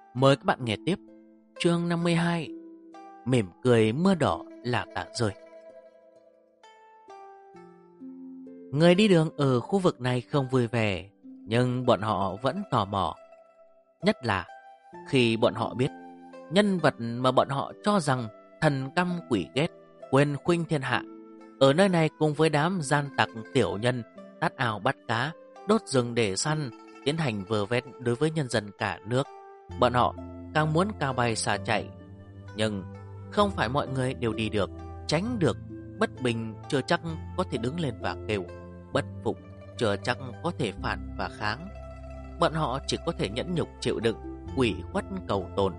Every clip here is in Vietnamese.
Mời các bạn nghe tiếp chương 52. Mỉm cười mưa đỏ là tả rơi. Người đi đường ở khu vực này không vui vẻ, nhưng bọn họ vẫn tò mò. Nhất là khi bọn họ biết nhân vật mà bọn họ cho rằng thần căm quỷ ghét, quyền khuynh thiên hạ, ở nơi này cùng với đám gian tặc tiểu nhân tát ao bắt cá, đốt rừng để săn, tiến hành vơ vét đối với nhân dân cả nước. Bọn họ càng muốn cao bay xa chạy. Nhưng không phải mọi người đều đi được, tránh được. Bất bình chưa chắc có thể đứng lên và kêu, bất phục chưa chắc có thể phản và kháng. Bọn họ chỉ có thể nhẫn nhục chịu đựng, ủy khuất cầu tồn.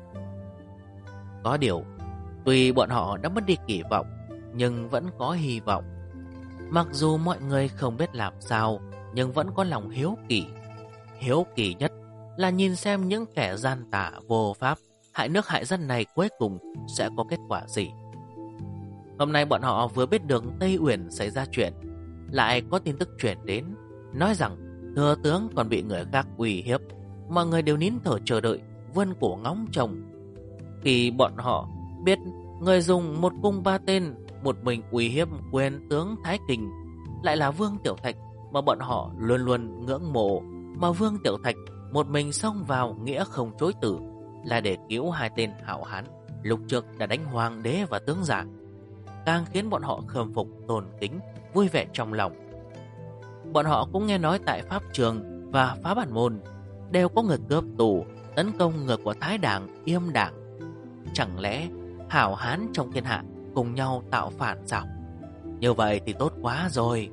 Có điều, tuy bọn họ đã mất đi kỳ vọng, nhưng vẫn có hy vọng. Mặc dù mọi người không biết làm sao, nhưng vẫn có lòng hiếu kỳ. Hiếu kỳ nhất là nhìn xem những kẻ gian tà vô pháp, hại nước hại dân này cuối cùng sẽ có kết quả gì. Hôm nay bọn họ vừa biết được Tây Uyển xảy ra chuyện, lại có tin tức chuyển đến, nói rằng thừa tướng còn bị người khác uy hiếp. Mọi người đều nín thở chờ đợi, vươn cổ ngóng trông. Khi bọn họ biết người dùng một cung ba tên, một mình uy hiếp quyền tướng Thái Kình lại là Vương Tiểu Thạch mà bọn họ luôn luôn ngưỡng mộ, mà Vương Tiểu Thạch một mình xông vào nghĩa không chối từ, là để cứu hai tên hảo hán lúc trước đã đánh hoàng đế và tướng giả, càng khiến bọn họ khâm phục tôn kính, vui vẻ trong lòng. Bọn họ cũng nghe nói tại Pháp Trường và Phá Bản Môn đều có người cướp tù tấn công người của Thái Đảng, Yêm Đảng. Chẳng lẽ hảo hán trong thiên hạ cùng nhau tạo phản sao? Như vậy thì tốt quá rồi.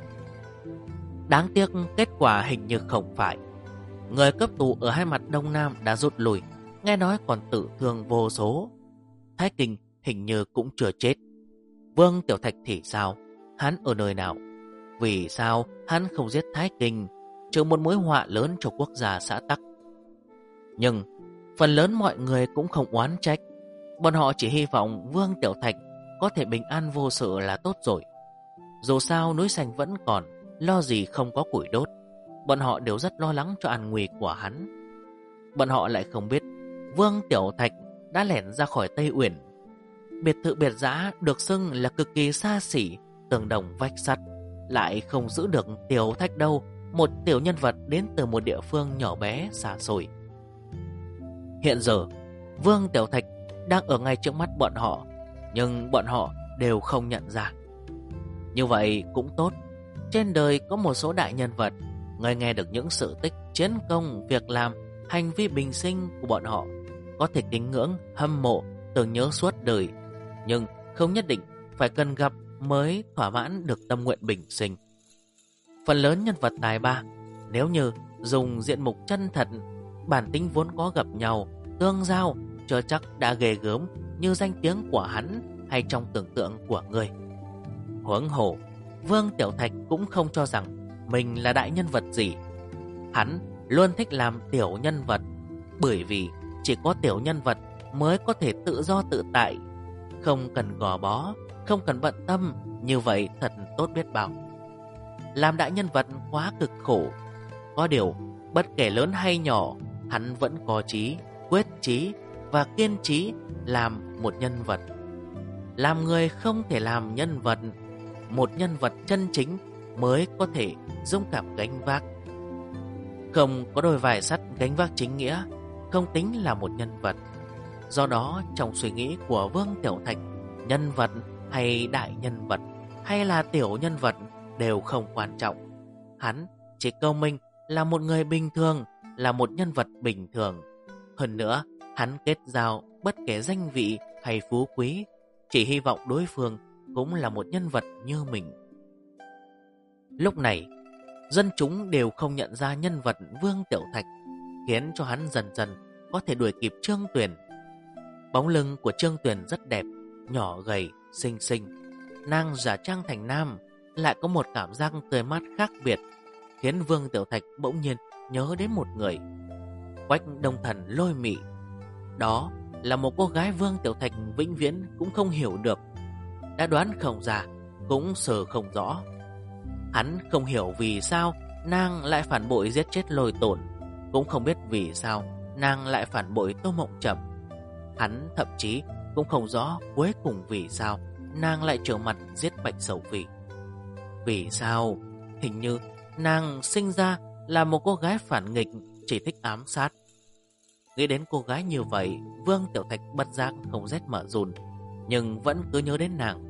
Đáng tiếc kết quả hình như không phải. Người cấp tù ở hai mặt Đông Nam đã rút lui, nghe nói còn tử thương vô số. Thái Kinh hình như cũng chưa chết. Vương Tiểu Thạch thì sao? Hắn ở nơi nào? Vì sao hắn không giết Thái Kinh, trừ một mối họa lớn cho quốc gia xã tắc? Nhưng phần lớn mọi người cũng không oán trách. Bọn họ chỉ hy vọng Vương Tiểu Thạch có thể bình an vô sự là tốt rồi. Dù sao núi xanh vẫn còn, lo gì không có củi đốt. Bọn họ đều rất lo lắng cho an nguy của hắn. Bọn họ lại không biết Vương Tiểu Thạch đã lẻn ra khỏi Tây Uyển. Biệt thự biệt dã được xưng là cực kỳ xa xỉ, tường đồng vách sắt, lại không giữ được Tiểu Thạch đâu, một tiểu nhân vật đến từ một địa phương nhỏ bé xa xôi. Hiện giờ Vương Tiểu Thạch đang ở ngay trước mắt bọn họ, nhưng bọn họ đều không nhận ra. Như vậy cũng tốt. Trên đời có một số đại nhân vật, người nghe được những sự tích, chiến công, việc làm, hành vi bình sinh của bọn họ, có thể kính ngưỡng, hâm mộ, tưởng nhớ suốt đời. Nhưng không nhất định phải cần gặp mới thỏa mãn được tâm nguyện bình sinh. Phần lớn nhân vật tài ba, nếu như dùng diện mục chân thật, bản tính vốn có gặp nhau, tương giao, chưa chắc đã ghê gớm như danh tiếng của hắn hay trong tưởng tượng của người. Huống hồ, Vương Tiểu Thạch cũng không cho rằng mình là đại nhân vật gì. Hắn luôn thích làm tiểu nhân vật, bởi vì chỉ có tiểu nhân vật mới có thể tự do tự tại, không cần gò bó, không cần bận tâm. Như vậy thật tốt biết bao. Làm đại nhân vật quá cực khổ. Có điều, bất kể lớn hay nhỏ, hắn vẫn có chí, quyết chí và kiên trí làm một nhân vật. Làm người không thể làm nhân vật. Một nhân vật chân chính mới có thể dũng cảm gánh vác. Không có đôi vải sắt gánh vác chính nghĩa, không tính là một nhân vật. Do đó trong suy nghĩ của Vương Tiểu Thạch, nhân vật hay đại nhân vật hay là tiểu nhân vật đều không quan trọng. Hắn chỉ câu mình là một người bình thường, là một nhân vật bình thường. Hơn nữa, hắn kết giao bất kể danh vị hay phú quý, chỉ hy vọng đối phương cũng là một nhân vật như mình. Lúc này, dân chúng đều không nhận ra nhân vật Vương Tiểu Thạch, khiến cho hắn dần dần có thể đuổi kịp Trương Tuyền. Bóng lưng của Trương Tuyền rất đẹp, nhỏ gầy, xinh xinh. Nàng giả trang thành nam, lại có một cảm giác tươi mát khác biệt, khiến Vương Tiểu Thạch bỗng nhiên nhớ đến một người. Quách Đông Thần Lôi Mị. Đó là một cô gái Vương Tiểu Thạch vĩnh viễn cũng không hiểu được. Đã đoán không ra, cũng sờ không rõ. Hắn không hiểu vì sao nàng lại phản bội giết chết Lôi Tổn, cũng không biết vì sao nàng lại phản bội Tô Mộng Trầm. Hắn thậm chí cũng không rõ cuối cùng vì sao nàng lại trở mặt giết Bạch Sầu Phi. Vì sao? Hình như nàng sinh ra là một cô gái phản nghịch, chỉ thích ám sát. Nghĩ đến cô gái như vậy, Vương Tiểu Thạch bất giác không rét mở run, nhưng vẫn cứ nhớ đến nàng.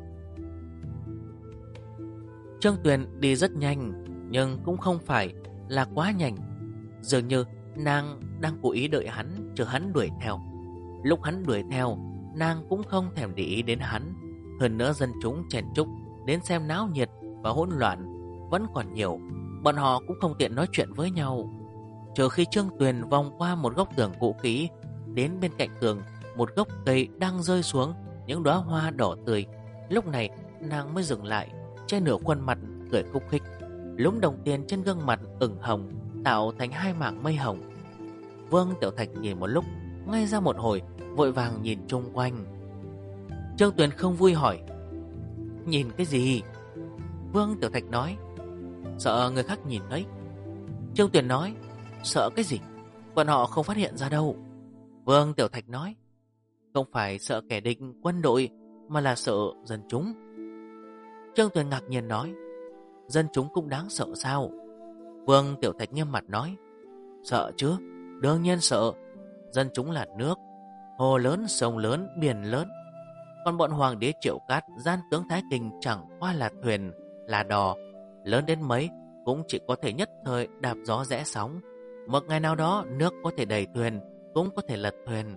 Trương Tuyền đi rất nhanh, nhưng cũng không phải là quá nhanh. Dường như nàng đang cố ý đợi hắn, chờ hắn đuổi theo. Lúc hắn đuổi theo, nàng cũng không thèm để ý đến hắn. Hơn nữa dân chúng chen chúc đến xem náo nhiệt và hỗn loạn vẫn còn nhiều, bọn họ cũng không tiện nói chuyện với nhau. Chờ khi Trương Tuyền vòng qua một góc tường cũ kỹ, đến bên cạnh tường một gốc cây đang rơi xuống những đóa hoa đỏ tươi, lúc này nàng mới dừng lại, che nửa khuôn mặt cười khúc khích. Lúm đồng tiền trên gương mặt ửng hồng tạo thành hai mảng mây hồng. Vương Tiểu Thạch nhìn một lúc, ngay ra một hồi, vội vàng nhìn chung quanh. Trương Tuyền không vui hỏi: nhìn cái gì? Vương Tiểu Thạch nói: sợ người khác nhìn thấy. Trương Tuyền nói: sợ cái gì? Bọn họ không phát hiện ra đâu. Vương Tiểu Thạch nói: không phải sợ kẻ địch quân đội, mà là sợ dân chúng. Trương Tuyền ngạc nhiên nói: dân chúng cũng đáng sợ sao? Vương Tiểu Thạch nghiêm mặt nói: sợ chứ, đương nhiên sợ. Dân chúng là nước, hồ lớn, sông lớn, biển lớn. Còn bọn hoàng đế Triệu Cát, gian tướng Thái Kinh chẳng qua là thuyền, là đò. Lớn đến mấy cũng chỉ có thể nhất thời đạp gió rẽ sóng. Một ngày nào đó nước có thể đẩy thuyền, cũng có thể lật thuyền.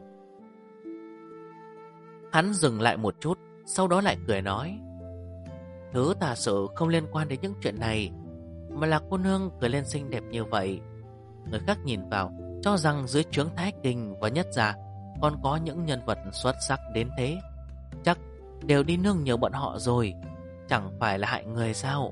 Hắn dừng lại một chút, sau đó lại cười nói: thứ ta sợ không liên quan đến những chuyện này, mà là cô nương cười lên xinh đẹp như vậy. Người khác nhìn vào cho rằng dưới trướng Thái Kinh và Nhất Gia còn có những nhân vật xuất sắc đến thế, chắc đều đi nương nhờ bọn họ rồi, chẳng phải là hại người sao?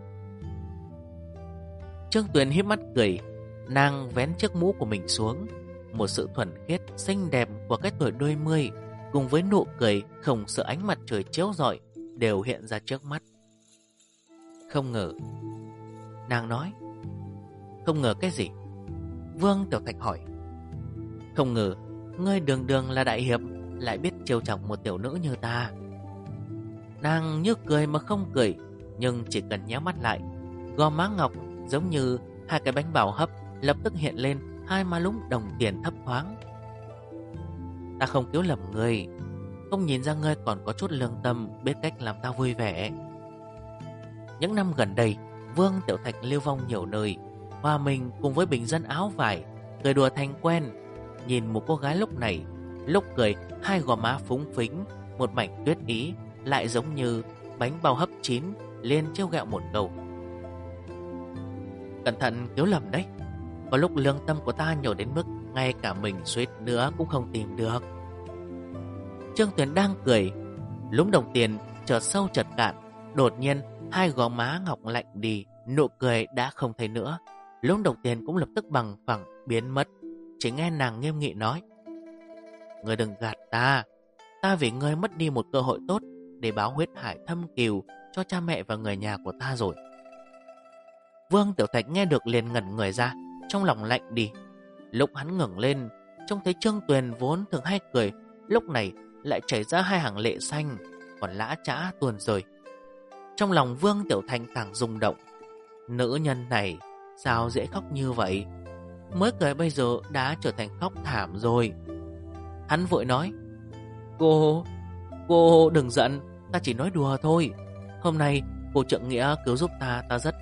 Trương Tuyền híp mắt cười, nàng vén chiếc mũ của mình xuống. Một sự thuần khiết xinh đẹp của cái tuổi đôi mươi cùng với nụ cười không sợ ánh mặt trời chiếu rọi đều hiện ra trước mắt. Không ngờ. Nàng nói: không ngờ cái gì? Vương Tiểu Thạch hỏi: không ngờ ngươi đường đường là đại hiệp lại biết trêu chọc một tiểu nữ như ta. Nàng như cười mà không cười, nhưng chỉ cần nhéo mắt lại, gò má ngọc giống như hai cái bánh bào hấp lập tức hiện lên hai má lúm đồng tiền thấp thoáng. Ta không cứu lầm ngươi, không nhìn ra ngươi còn có chút lương tâm, biết cách làm ta vui vẻ. Những năm gần đây, Vương Tiểu Thạch lưu vong nhiều nơi, hòa mình cùng với bình dân áo vải, cười đùa thành quen. Nhìn một cô gái lúc này, lúc cười hai gò má phúng phính, một mảnh tuyết ý, lại giống như bánh bao hấp chín, liền trêu ghẹo một câu: cẩn thận cứu lầm đấy. Có lúc lương tâm của ta nhổ đến mức ngay cả mình suýt nữa cũng không tìm được. Trương Tuyền đang cười, lúm đồng tiền chợt sâu chợt cạn, đột nhiên hai gò má ngọc lạnh đi, nụ cười đã không thấy nữa. Lúm đồng tiền cũng lập tức bằng phẳng biến mất. Chỉ nghe nàng nghiêm nghị nói: ngươi đừng gạt ta, ta vì ngươi mất đi một cơ hội tốt để báo huyết hải thâm cừu cho cha mẹ và người nhà của ta rồi. Vương Tiểu Thạch nghe được liền ngẩn người ra, trong lòng lạnh đi. Lúc hắn ngẩng lên, trông thấy Trương Tuyền vốn thường hay cười, lúc này lại chảy ra hai hàng lệ xanh, còn lã chã tuôn rơi. Trong lòng Vương Tiểu Thạch càng rung động. Nữ nhân này sao dễ khóc như vậy? Mới cười bây giờ đã trở thành khóc thảm rồi. Hắn vội nói: Cô đừng giận, ta chỉ nói đùa thôi. Hôm nay cô trượng nghĩa cứu giúp ta rất...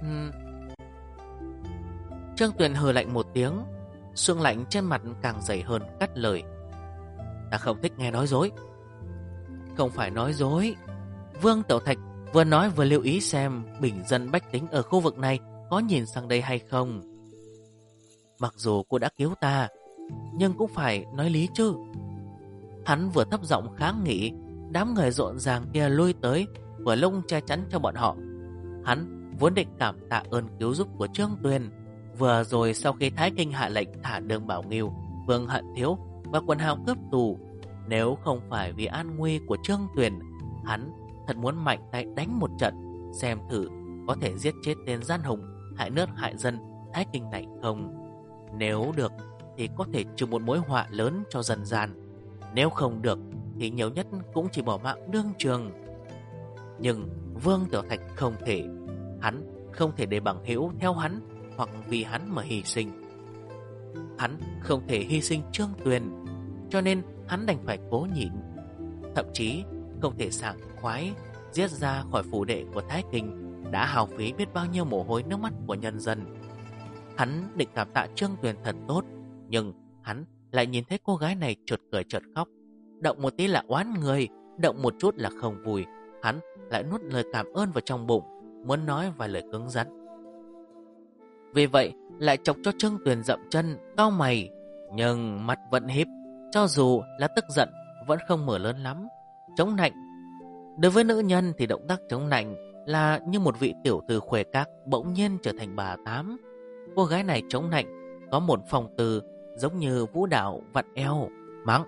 Trương Tuyền hừ lạnh một tiếng, sương lạnh trên mặt càng dày hơn, cắt lời: ta không thích nghe nói dối. Không phải nói dối. Vương Tiểu Thạch vừa nói vừa lưu ý xem bình dân bách tính ở khu vực này có nhìn sang đây hay không. Mặc dù cô đã cứu ta, nhưng cũng phải nói lý chứ. Hắn vừa thấp giọng kháng nghị, đám người rộn ràng kia lui tới, vừa lông che chắn cho bọn họ. Hắn vốn định cảm tạ ơn cứu giúp của Trương Tuyền. Vừa rồi sau khi Thái Kinh hạ lệnh thả Đường Bảo Nghiêu, Vương Hận Thiếu và quần hào cướp tù, nếu không phải vì an nguy của Trương Tuyền, hắn thật muốn mạnh tay đánh một trận, xem thử có thể giết chết tên gian hùng hại nước hại dân Thái Kinh này không. Nếu được thì có thể trừ một mối họa lớn cho dân gian. Nếu không được thì nhiều nhất cũng chỉ bỏ mạng đương trường. Nhưng Vương Tiểu Thạch không thể. Hắn không thể để bằng hữu theo hắn hoặc vì hắn mà hy sinh. Hắn không thể hy sinh Trương Tuyền, cho nên hắn đành phải cố nhịn. Thậm chí không thể sảng khoái giết ra khỏi phủ đệ của Thái Kinh đã hao phí biết bao nhiêu mồ hôi nước mắt của nhân dân. Hắn định cảm tạ Trương Tuyền thật tốt, nhưng hắn lại nhìn thấy cô gái này chợt cười chợt khóc. Động một tí là oán người, động một chút là không vui. Hắn lại nuốt lời cảm ơn vào trong bụng, muốn nói vài lời cứng rắn. Vì vậy lại chọc cho Trương Tuyền dậm chân, cau mày, nhưng mắt vẫn híp, cho dù là tức giận vẫn không mở lớn lắm. Chống nạnh. Đối với nữ nhân thì động tác chống nạnh là như một vị tiểu thư khuê các bỗng nhiên trở thành bà tám. Cô gái này chống nạnh có một phong từ giống như vũ đạo vặn eo, mắng: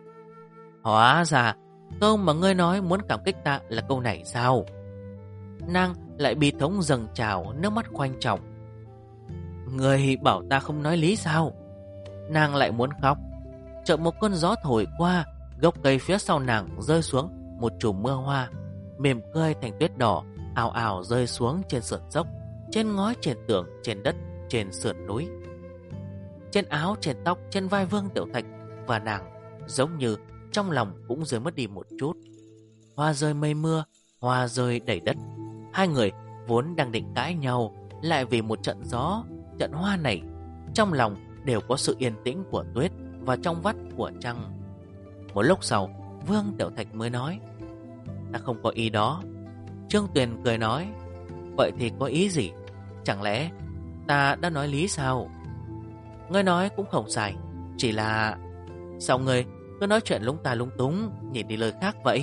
hóa ra câu mà ngươi nói muốn cảm kích ta là câu này sao? Nàng lại bi thống dâng trào, nước mắt khoanh tròng. Ngươi bảo ta không nói lý sao? Nàng lại muốn khóc. Chợt một cơn gió thổi qua, gốc cây phía sau nàng rơi xuống một chùm mưa hoa, mềm cười thành tuyết đỏ, ào ào rơi xuống trên sườn dốc, trên ngói, trên tường, trên đất, trên sườn núi, trên áo, trên tóc, trên vai Vương Tiểu Thạch và nàng, giống như trong lòng cũng rơi mất đi một chút. Hoa rơi mây mưa, hoa rơi đầy đất. Hai người vốn đang định cãi nhau, lại vì một trận gió, trận hoa này, trong lòng đều có sự yên tĩnh của tuyết và trong vắt của trăng. Một lúc sau, Vương Tiểu Thạch mới nói: ta không có ý đó. Trương Tuyền cười nói: vậy thì có ý gì? Chẳng lẽ ta đã nói lý sao? Ngươi nói cũng không sai, chỉ là sao ngươi cứ nói chuyện lung ta lung túng, nhìn đi lời khác vậy?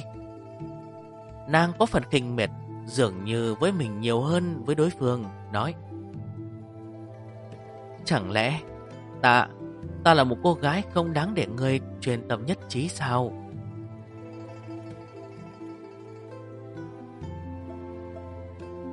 Nàng có phần khinh miệt, dường như với mình nhiều hơn với đối phương, nói: chẳng lẽ ta là một cô gái không đáng để ngươi truyền tâm nhất trí sao?